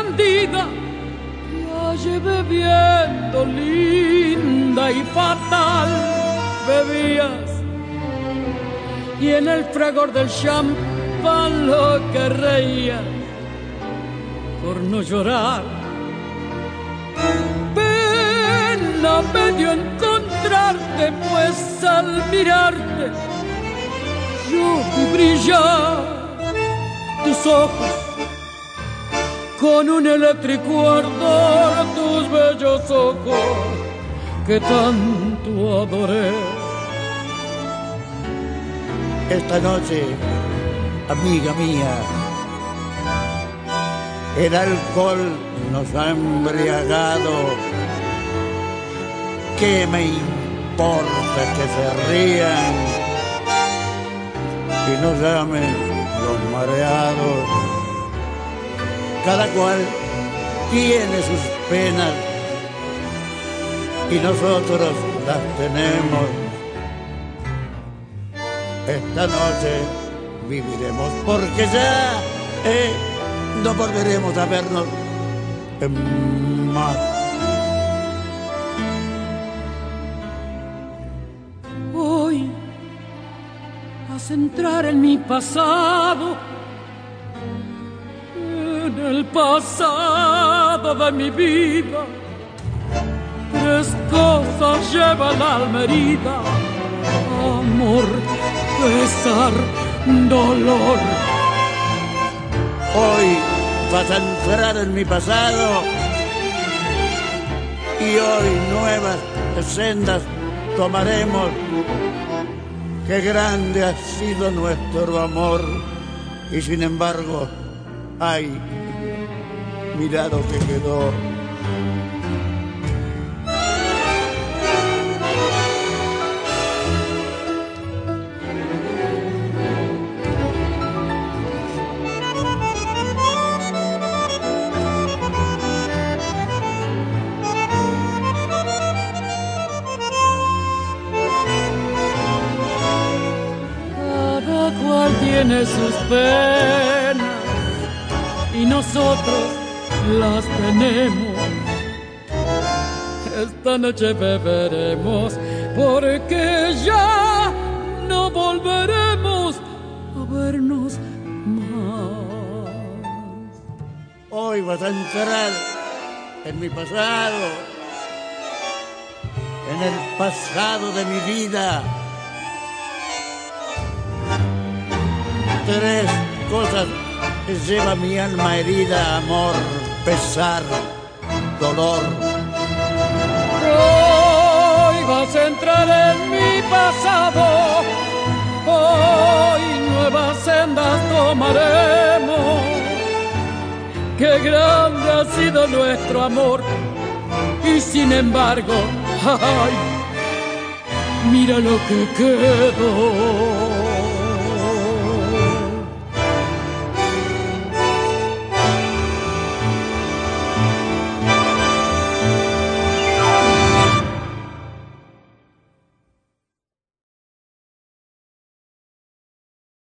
bandida, la llevé viendo linda y fatal. Bebías y en el fragor del champán lo que reías por no llorar. Pena me dio encontrarte, pues al mirarte yo vi brillar tus ojos con un eléctrico ardor, tus bellos ojos que tanto adoré. Esta noche, amiga mía, el alcohol nos ha embriagado. ¿Qué me importa que se rían y nos llamen los mareados? Cada cual tiene sus penas y nosotros las tenemos. Esta noche viviremos porque ya no volveremos a vernos más. Hoy vas a entrar en mi pasado, en el pasado de mi vida. Tres cosas lleva el alma herida: amor, pesar, dolor. Hoy vas a entrar en mi pasado y hoy nuevas sendas tomaremos. Qué grande ha sido nuestro amor y sin embargo, ay, mira lo que quedó. Tiene sus penas y nosotros las tenemos. Esta noche beberemos porque ya no volveremos a vernos más. Hoy vas a entrar en mi pasado, en el pasado de mi vida. Tres cosas que lleva mi alma herida: amor, pesar, dolor. Hoy vas a entrar en mi pasado, hoy nuevas sendas tomaremos. Qué grande ha sido nuestro amor y sin embargo, ay, mira lo que quedó.